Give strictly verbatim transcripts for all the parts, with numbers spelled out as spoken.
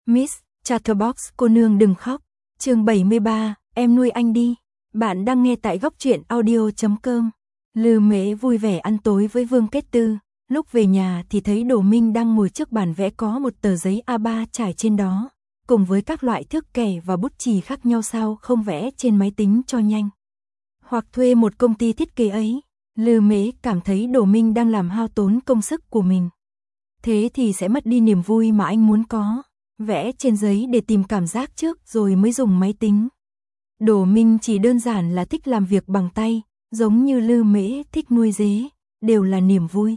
Miss Chatterbox cô nương đừng khóc. Chương bảy mươi ba, em nuôi anh đi. Bạn đang nghe tại góc truyện audio chấm com. Lư Mễ vui vẻ ăn tối với Vương Kết Tư. Lúc về nhà thì thấy Đỗ Minh đang ngồi trước bàn vẽ có một tờ giấy A ba trải trên đó, cùng với các loại thước kẻ và bút chì khác nhau, sao không vẽ trên máy tính cho nhanh. Hoặc thuê một công ty thiết kế ấy. Lư Mễ cảm thấy Đỗ Minh đang làm hao tốn công sức của mình. Thế thì sẽ mất đi niềm vui mà anh muốn có. Vẽ trên giấy để tìm cảm giác trước rồi mới dùng máy tính. Đỗ Minh chỉ đơn giản là thích làm việc bằng tay, giống như Lư Mễ thích nuôi dế, đều là niềm vui.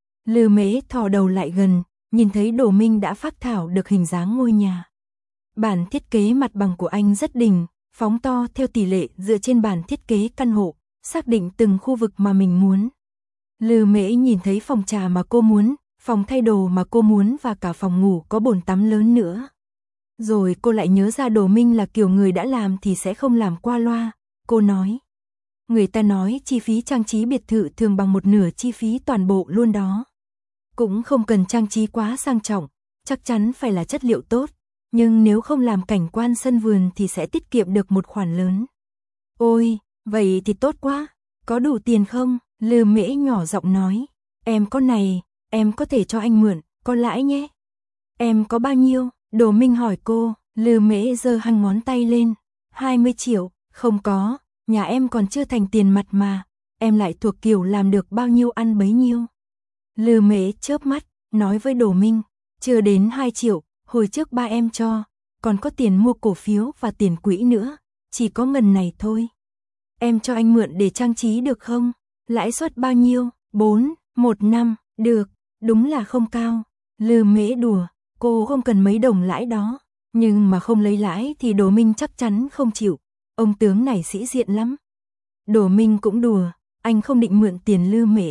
Lư Mễ thò đầu lại gần, nhìn thấy Đỗ Minh đã phác thảo được hình dáng ngôi nhà. Bản thiết kế mặt bằng của anh rất đỉnh, phóng to theo tỷ lệ dựa trên bản thiết kế căn hộ, xác định từng khu vực mà mình muốn. Lư Mễ nhìn thấy phòng trà mà cô muốn, phòng thay đồ mà cô muốn và cả phòng ngủ có bồn tắm lớn nữa. Rồi cô lại nhớ ra Đỗ Minh là kiểu người đã làm thì sẽ không làm qua loa. Cô nói, người ta nói chi phí trang trí biệt thự thường bằng một nửa chi phí toàn bộ luôn đó. Cũng không cần trang trí quá sang trọng, chắc chắn phải là chất liệu tốt. Nhưng nếu không làm cảnh quan sân vườn thì sẽ tiết kiệm được một khoản lớn. Ôi, vậy thì tốt quá, có đủ tiền không? Lư Mễ nhỏ giọng nói, em có này, em có thể cho anh mượn, có lãi nhé. Em có bao nhiêu? Đỗ Minh hỏi cô. Lư Mễ giơ hăng ngón tay lên, hai mươi triệu, không có, nhà em còn chưa thành tiền mặt mà, em lại thuộc kiểu làm được bao nhiêu ăn bấy nhiêu. Lư Mễ chớp mắt, nói với Đỗ Minh, chưa đến hai triệu, hồi trước ba em cho, còn có tiền mua cổ phiếu và tiền quỹ nữa, chỉ có ngần này thôi. Em cho anh mượn để trang trí được không? Lãi suất bao nhiêu? bốn, một năm, được, đúng là không cao. Lư Mễ đùa, cô không cần mấy đồng lãi đó, nhưng mà không lấy lãi thì Đỗ Minh chắc chắn không chịu, ông tướng này sĩ diện lắm. Đỗ Minh cũng đùa, anh không định mượn tiền Lư Mễ.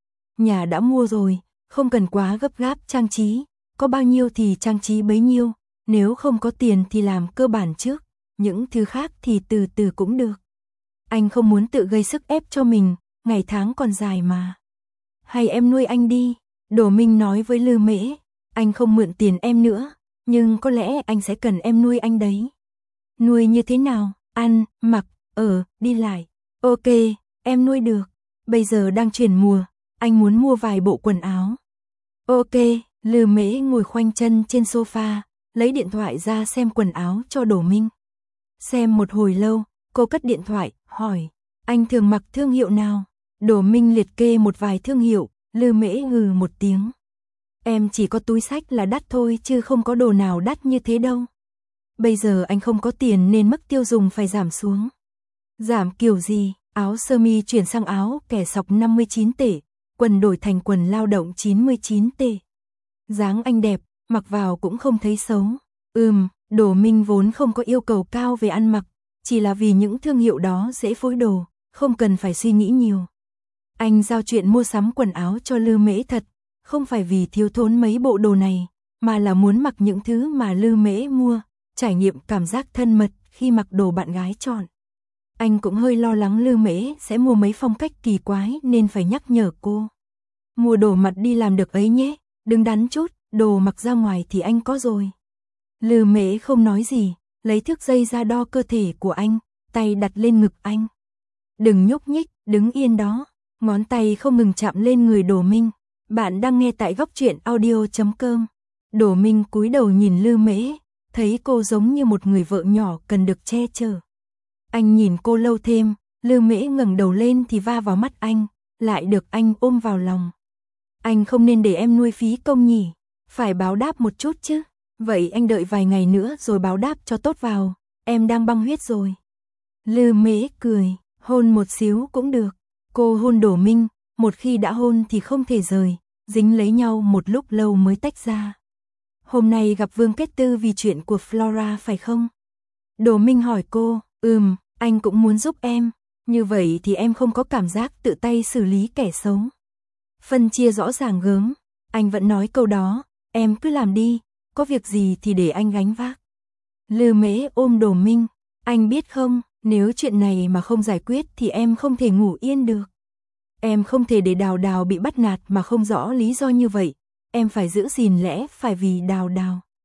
Nhà đã mua rồi, không cần quá gấp gáp trang trí, có bao nhiêu thì trang trí bấy nhiêu, nếu không có tiền thì làm cơ bản trước, những thứ khác thì từ từ cũng được. Anh không muốn tự gây sức ép cho mình, ngày tháng còn dài mà. Hay em nuôi anh đi, Đỗ Minh nói với Lư Mễ, anh không mượn tiền em nữa, nhưng có lẽ anh sẽ cần em nuôi anh đấy. Nuôi như thế nào? Ăn, mặc, ở, đi lại. Ok, em nuôi được. Bây giờ đang chuyển mùa, anh muốn mua vài bộ quần áo. Ok, Lư Mễ ngồi khoanh chân trên sofa, lấy điện thoại ra xem quần áo cho Đỗ Minh. Xem một hồi lâu, cô cất điện thoại, hỏi, anh thường mặc thương hiệu nào? Đỗ Minh liệt kê một vài thương hiệu, Lư Mễ ngừ một tiếng. Em chỉ có túi xách là đắt thôi chứ không có đồ nào đắt như thế đâu. Bây giờ anh không có tiền nên mức tiêu dùng phải giảm xuống. Giảm kiểu gì? Áo sơ mi chuyển sang áo kẻ sọc năm mươi chín tệ, quần đổi thành quần lao động chín mươi chín tệ. Dáng anh đẹp, mặc vào cũng không thấy xấu. Ừm, Đỗ Minh vốn không có yêu cầu cao về ăn mặc, chỉ là vì những thương hiệu đó dễ phối đồ, không cần phải suy nghĩ nhiều. Anh giao chuyện mua sắm quần áo cho Lư Mễ thật, không phải vì thiếu thốn mấy bộ đồ này, mà là muốn mặc những thứ mà Lư Mễ mua, trải nghiệm cảm giác thân mật khi mặc đồ bạn gái chọn. Anh cũng hơi lo lắng Lư Mễ sẽ mua mấy phong cách kỳ quái nên phải nhắc nhở cô. Mua đồ mặt đi làm được ấy nhé, đừng đắn chút, đồ mặc ra ngoài thì anh có rồi. Lư Mễ không nói gì, lấy thước dây ra đo cơ thể của anh, tay đặt lên ngực anh. Đừng nhúc nhích, đứng yên đó, ngón tay không ngừng chạm lên người Đỗ Minh. Bạn đang nghe tại góc truyện audio chấm com. Đỗ Minh cúi đầu nhìn Lư Mễ, thấy cô giống như một người vợ nhỏ cần được che chở. Anh nhìn cô lâu thêm, Lư Mễ ngẩng đầu lên thì va vào mắt anh, lại được anh ôm vào lòng. Anh không nên để em nuôi phí công nhỉ, phải báo đáp một chút chứ. Vậy anh đợi vài ngày nữa rồi báo đáp cho tốt vào, em đang băng huyết rồi. Lư Mễ cười, hôn một xíu cũng được. Cô hôn Đỗ Minh, một khi đã hôn thì không thể rời, dính lấy nhau một lúc lâu mới tách ra. Hôm nay gặp Vương Kết Tư vì chuyện của Flora phải không? Đỗ Minh hỏi cô, ừm, anh cũng muốn giúp em, như vậy thì em không có cảm giác tự tay xử lý kẻ xấu. Phân chia rõ ràng gớm, anh vẫn nói câu đó, em cứ làm đi, có việc gì thì để anh gánh vác. Lư Mễ ôm Đỗ Minh, anh biết không, nếu chuyện này mà không giải quyết thì em không thể ngủ yên được. Em không thể để Đào Đào bị bắt nạt mà không rõ lý do như vậy, em phải giữ gìn lẽ phải vì Đào Đào.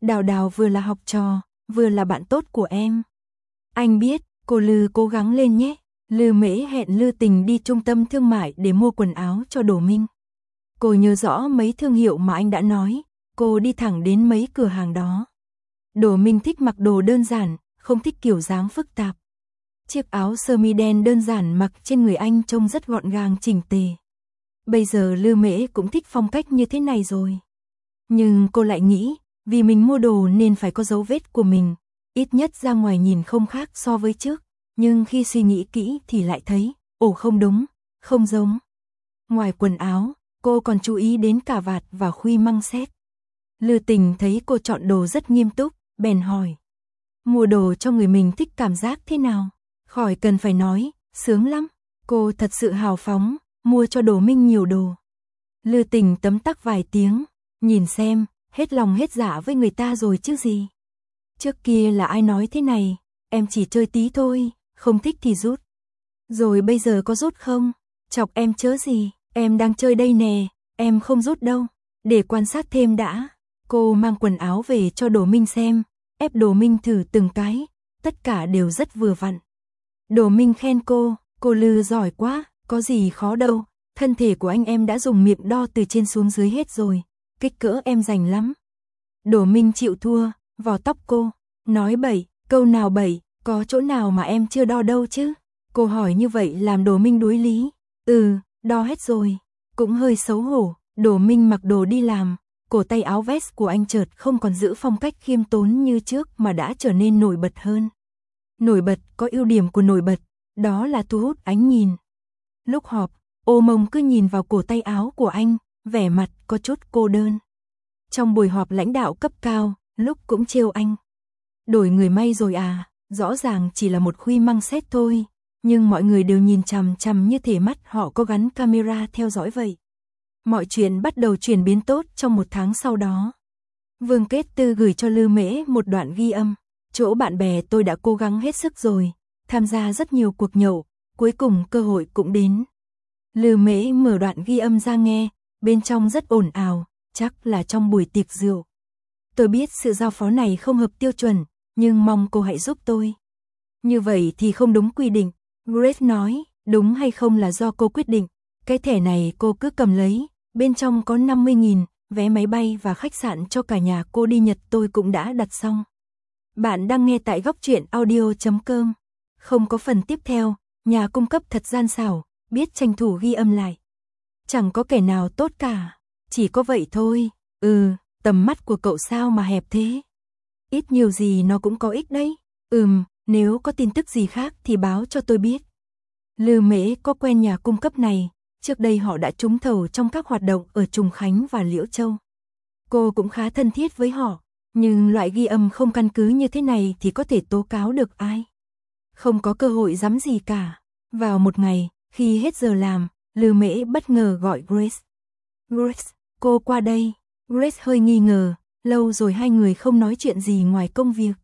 Đào Đào vừa là học trò, vừa là bạn tốt của em. Anh biết, cô Lư cố gắng lên nhé. Lư Mễ hẹn Lư Tình đi trung tâm thương mại để mua quần áo cho Đỗ Minh. Cô nhớ rõ mấy thương hiệu mà anh đã nói, cô đi thẳng đến mấy cửa hàng đó. Đỗ Minh thích mặc đồ đơn giản, không thích kiểu dáng phức tạp. Chiếc áo sơ mi đen đơn giản mặc trên người anh trông rất gọn gàng chỉnh tề. Bây giờ Lư Mễ cũng thích phong cách như thế này rồi. Nhưng cô lại nghĩ, vì mình mua đồ nên phải có dấu vết của mình, ít nhất ra ngoài nhìn không khác so với trước. Nhưng khi suy nghĩ kỹ thì lại thấy, ồ không đúng, không giống. Ngoài quần áo, cô còn chú ý đến cà vạt và khuy măng xét. Lư Tình thấy cô chọn đồ rất nghiêm túc, bèn hỏi. Mua đồ cho người mình thích cảm giác thế nào? Khỏi cần phải nói, sướng lắm. Cô thật sự hào phóng, mua cho Đỗ Minh nhiều đồ. Lư Tình tấm tắc vài tiếng, nhìn xem, hết lòng hết dạ với người ta rồi chứ gì. Trước kia là ai nói thế này, em chỉ chơi tí thôi, không thích thì rút. Rồi bây giờ có rút không? Chọc em chớ gì, em đang chơi đây nè, em không rút đâu. Để quan sát thêm đã. Cô mang quần áo về cho Đỗ Minh xem, ép Đỗ Minh thử từng cái, tất cả đều rất vừa vặn. Đỗ Minh khen cô, cô Lư giỏi quá, có gì khó đâu, thân thể của anh em đã dùng miệng đo từ trên xuống dưới hết rồi, kích cỡ em rành lắm. Đỗ Minh chịu thua, vò tóc cô, nói bậy, câu nào bậy, có chỗ nào mà em chưa đo đâu chứ? Cô hỏi như vậy làm Đỗ Minh đối lý, ừ, đo hết rồi, cũng hơi xấu hổ. Đỗ Minh mặc đồ đi làm, cổ tay áo vest của anh chợt không còn giữ phong cách khiêm tốn như trước mà đã trở nên nổi bật hơn. Nổi bật có ưu điểm của nổi bật, đó là thu hút ánh nhìn. Lúc họp, Ô Mông cứ nhìn vào cổ tay áo của anh, vẻ mặt có chút cô đơn. Trong buổi họp lãnh đạo cấp cao, lúc cũng trêu anh. Đổi người may rồi à, rõ ràng chỉ là một khuy măng xét thôi, nhưng mọi người đều nhìn chằm chằm như thể mắt họ có gắn camera theo dõi vậy. Mọi chuyện bắt đầu chuyển biến tốt trong một tháng sau đó. Vương Kết Tư gửi cho Lư Mễ một đoạn ghi âm. Chỗ bạn bè tôi đã cố gắng hết sức rồi, tham gia rất nhiều cuộc nhậu, cuối cùng cơ hội cũng đến. Lư Mễ mở đoạn ghi âm ra nghe, bên trong rất ồn ào, chắc là trong buổi tiệc rượu. Tôi biết sự giao phó này không hợp tiêu chuẩn, nhưng mong cô hãy giúp tôi. Như vậy thì không đúng quy định. Grace nói, đúng hay không là do cô quyết định. Cái thẻ này cô cứ cầm lấy, bên trong có năm mươi nghìn, vé máy bay và khách sạn cho cả nhà cô đi Nhật tôi cũng đã đặt xong. Bạn đang nghe tại góc truyện audio chấm com. Không có phần tiếp theo, nhà cung cấp thật gian xảo, biết tranh thủ ghi âm lại. Chẳng có kẻ nào tốt cả, chỉ có vậy thôi. Ừ, tầm mắt của cậu sao mà hẹp thế? Ít nhiều gì nó cũng có ích đấy. Ừm, nếu có tin tức gì khác thì báo cho tôi biết. Lư Mễ có quen nhà cung cấp này, trước đây họ đã trúng thầu trong các hoạt động ở Trùng Khánh và Liễu Châu. Cô cũng khá thân thiết với họ, nhưng loại ghi âm không căn cứ như thế này thì có thể tố cáo được ai? Không có cơ hội dám gì cả. Vào một ngày, khi hết giờ làm, Lư Mễ bất ngờ gọi Grace. Grace, cô qua đây. Grace hơi nghi ngờ, lâu rồi hai người không nói chuyện gì ngoài công việc.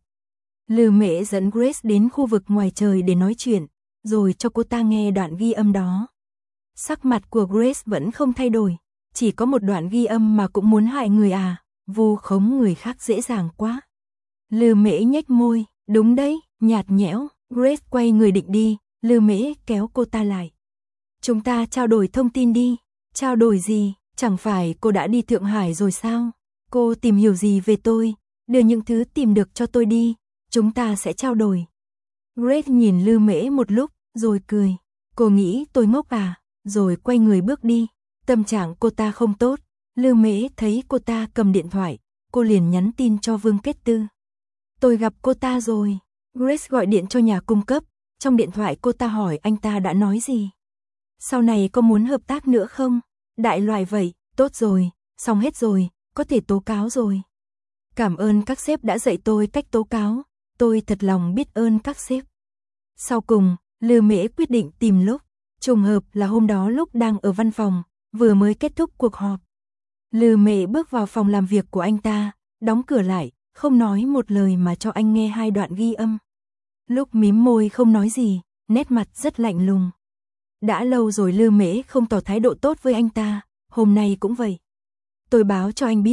Lư Mễ dẫn Grace đến khu vực ngoài trời để nói chuyện, rồi cho cô ta nghe đoạn ghi âm đó. Sắc mặt của Grace vẫn không thay đổi, chỉ có một đoạn ghi âm mà cũng muốn hại người à, vu khống người khác dễ dàng quá. Lư Mễ nhếch môi, đúng đấy, nhạt nhẽo. Grace quay người định đi, Lư Mễ kéo cô ta lại. Chúng ta trao đổi thông tin đi. Trao đổi gì? Chẳng phải cô đã đi Thượng Hải rồi sao? Cô tìm hiểu gì về tôi? Đưa những thứ tìm được cho tôi đi, chúng ta sẽ trao đổi. Grace nhìn Lư Mễ một lúc, rồi cười. Cô nghĩ tôi ngốc à? Rồi quay người bước đi. Tâm trạng cô ta không tốt. Lư Mễ thấy cô ta cầm điện thoại, cô liền nhắn tin cho Vương Kết Tư. Tôi gặp cô ta rồi. Grace gọi điện cho nhà cung cấp, trong điện thoại cô ta hỏi anh ta đã nói gì. Sau này có muốn hợp tác nữa không? Đại loại vậy, tốt rồi, xong hết rồi, có thể tố cáo rồi. Cảm ơn các sếp đã dạy tôi cách tố cáo, tôi thật lòng biết ơn các sếp. Sau cùng, Lư Mễ quyết định tìm lúc, trùng hợp là hôm đó lúc đang ở văn phòng, vừa mới kết thúc cuộc họp. Lư Mễ bước vào phòng làm việc của anh ta, đóng cửa lại, không nói một lời mà cho anh nghe hai đoạn ghi âm. Lúc mím môi không nói gì, nét mặt rất lạnh lùng. Đã lâu rồi Lư Mễ không tỏ thái độ tốt với anh ta, hôm nay cũng vậy. Tôi báo cho anh biết,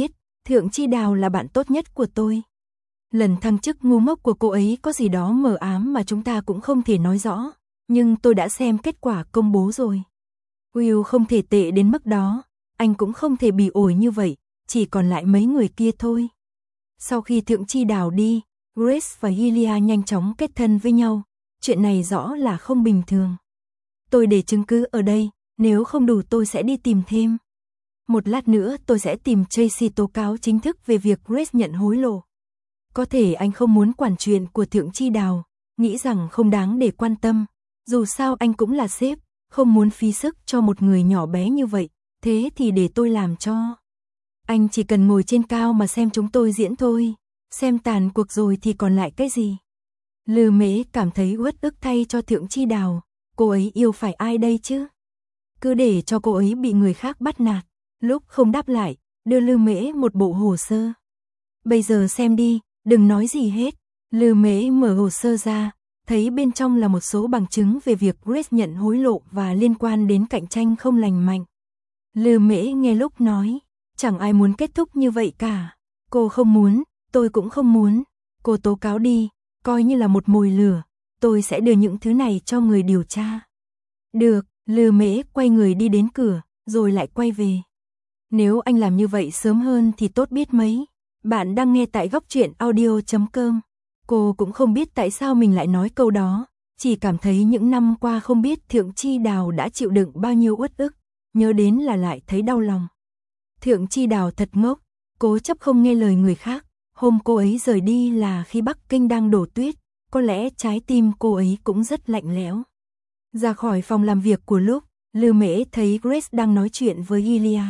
Thượng Chi Đào là bạn tốt nhất của tôi. Lần thăng chức ngu ngốc của cô ấy có gì đó mờ ám mà chúng ta cũng không thể nói rõ, nhưng tôi đã xem kết quả công bố rồi. Will không thể tệ đến mức đó, anh cũng không thể bỉ ổi như vậy, chỉ còn lại mấy người kia thôi. Sau khi Thượng Chi Đào đi, Grace và Gilia nhanh chóng kết thân với nhau, chuyện này rõ là không bình thường. Tôi để chứng cứ ở đây, nếu không đủ tôi sẽ đi tìm thêm. Một lát nữa tôi sẽ tìm Tracy tố cáo chính thức về việc Grace nhận hối lộ. Có thể anh không muốn quản chuyện của Thượng Chi Đào, nghĩ rằng không đáng để quan tâm, dù sao anh cũng là sếp, không muốn phí sức cho một người nhỏ bé như vậy, thế thì để tôi làm cho. Anh chỉ cần ngồi trên cao mà xem chúng tôi diễn thôi, xem tàn cuộc rồi thì còn lại cái gì. Lư Mễ cảm thấy uất ức thay cho Thượng Chi Đào, cô ấy yêu phải ai đây chứ? Cứ để cho cô ấy bị người khác bắt nạt. Lúc không đáp lại, đưa Lư Mễ một bộ hồ sơ. Bây giờ xem đi, đừng nói gì hết. Lư Mễ mở hồ sơ ra, thấy bên trong là một số bằng chứng về việc Grace nhận hối lộ và liên quan đến cạnh tranh không lành mạnh. Lư Mễ nghe lúc nói, chẳng ai muốn kết thúc như vậy cả. Cô không muốn, tôi cũng không muốn. Cô tố cáo đi, coi như là một mồi lửa, tôi sẽ đưa những thứ này cho người điều tra. Được, Lư Mễ quay người đi đến cửa, rồi lại quay về. Nếu anh làm như vậy sớm hơn thì tốt biết mấy. Bạn đang nghe tại góc truyện audio chấm com. Cô cũng không biết tại sao mình lại nói câu đó, chỉ cảm thấy những năm qua không biết Thượng Chi Đào đã chịu đựng bao nhiêu uất ức, nhớ đến là lại thấy đau lòng. Thượng Chi Đào thật ngốc, cố chấp không nghe lời người khác, hôm cô ấy rời đi là khi Bắc Kinh đang đổ tuyết, có lẽ trái tim cô ấy cũng rất lạnh lẽo. Ra khỏi phòng làm việc của lúc, Lư Mễ thấy Grace đang nói chuyện với Gilia.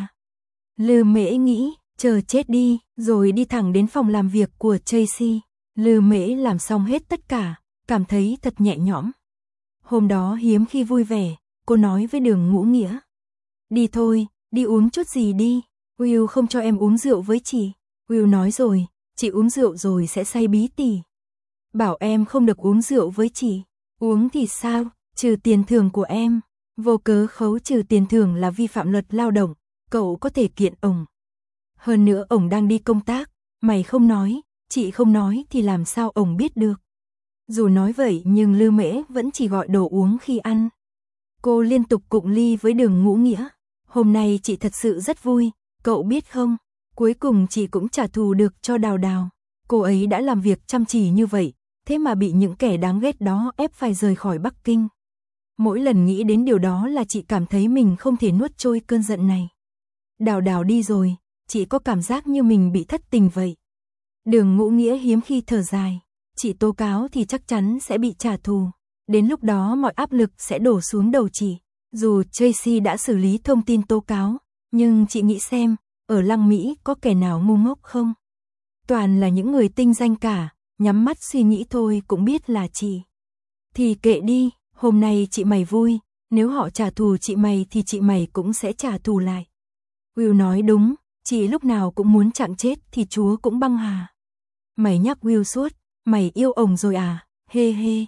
Lư Mễ nghĩ, chờ chết đi, rồi đi thẳng đến phòng làm việc của Tracy. Lư Mễ làm xong hết tất cả, cảm thấy thật nhẹ nhõm. Hôm đó hiếm khi vui vẻ, cô nói với Đường Ngũ Nghĩa. Đi thôi, đi uống chút gì đi, Will không cho em uống rượu với chị. Will nói rồi, chị uống rượu rồi sẽ say bí tỉ. Bảo em không được uống rượu với chị. Uống thì sao, trừ tiền thưởng của em. Vô cớ khấu trừ tiền thưởng là vi phạm luật lao động, cậu có thể kiện ổng. Hơn nữa ổng đang đi công tác, mày không nói, chị không nói thì làm sao ổng biết được. Dù nói vậy nhưng Lư Mễ vẫn chỉ gọi đồ uống khi ăn. Cô liên tục cụng ly với Đường Ngũ Nghĩa. Hôm nay chị thật sự rất vui, cậu biết không, cuối cùng chị cũng trả thù được cho Đào Đào. Cô ấy đã làm việc chăm chỉ như vậy, thế mà bị những kẻ đáng ghét đó ép phải rời khỏi Bắc Kinh. Mỗi lần nghĩ đến điều đó là chị cảm thấy mình không thể nuốt trôi cơn giận này. Đào Đào đi rồi, chị có cảm giác như mình bị thất tình vậy. Đường Ngũ Nghĩa hiếm khi thở dài, chị tố cáo thì chắc chắn sẽ bị trả thù. Đến lúc đó mọi áp lực sẽ đổ xuống đầu chị. Dù Tracy đã xử lý thông tin tố cáo, nhưng chị nghĩ xem, ở Lăng Mỹ có kẻ nào ngu ngốc không? Toàn là những người tinh danh cả, nhắm mắt suy nghĩ thôi cũng biết là chị. Thì kệ đi, hôm nay chị mày vui, nếu họ trả thù chị mày thì chị mày cũng sẽ trả thù lại. Will nói đúng, chị lúc nào cũng muốn chạng chết thì Chúa cũng băng hà. Mày nhắc Will suốt, mày yêu ổng rồi à, hê hê.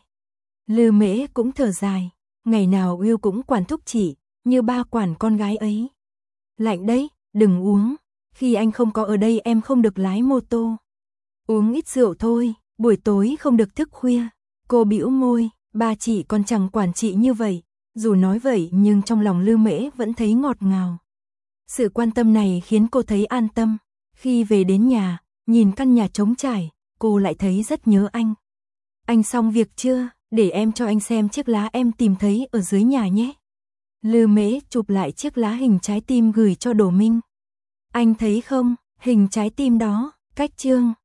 Lư Mễ cũng thở dài, ngày nào Will cũng quản thúc chị, như ba quản con gái ấy. Lạnh đấy, đừng uống, khi anh không có ở đây em không được lái mô tô. Uống ít rượu thôi, buổi tối không được thức khuya. Cô bĩu môi, ba chị còn chẳng quản chị như vậy. Dù nói vậy nhưng trong lòng Lư Mễ vẫn thấy ngọt ngào. Sự quan tâm này khiến cô thấy an tâm. Khi về đến nhà, nhìn căn nhà trống trải, cô lại thấy rất nhớ anh. Anh xong việc chưa? Để em cho anh xem chiếc lá em tìm thấy ở dưới nhà nhé. Lư Mễ chụp lại chiếc lá hình trái tim gửi cho Đỗ Minh. Anh thấy không, hình trái tim đó, cách chương.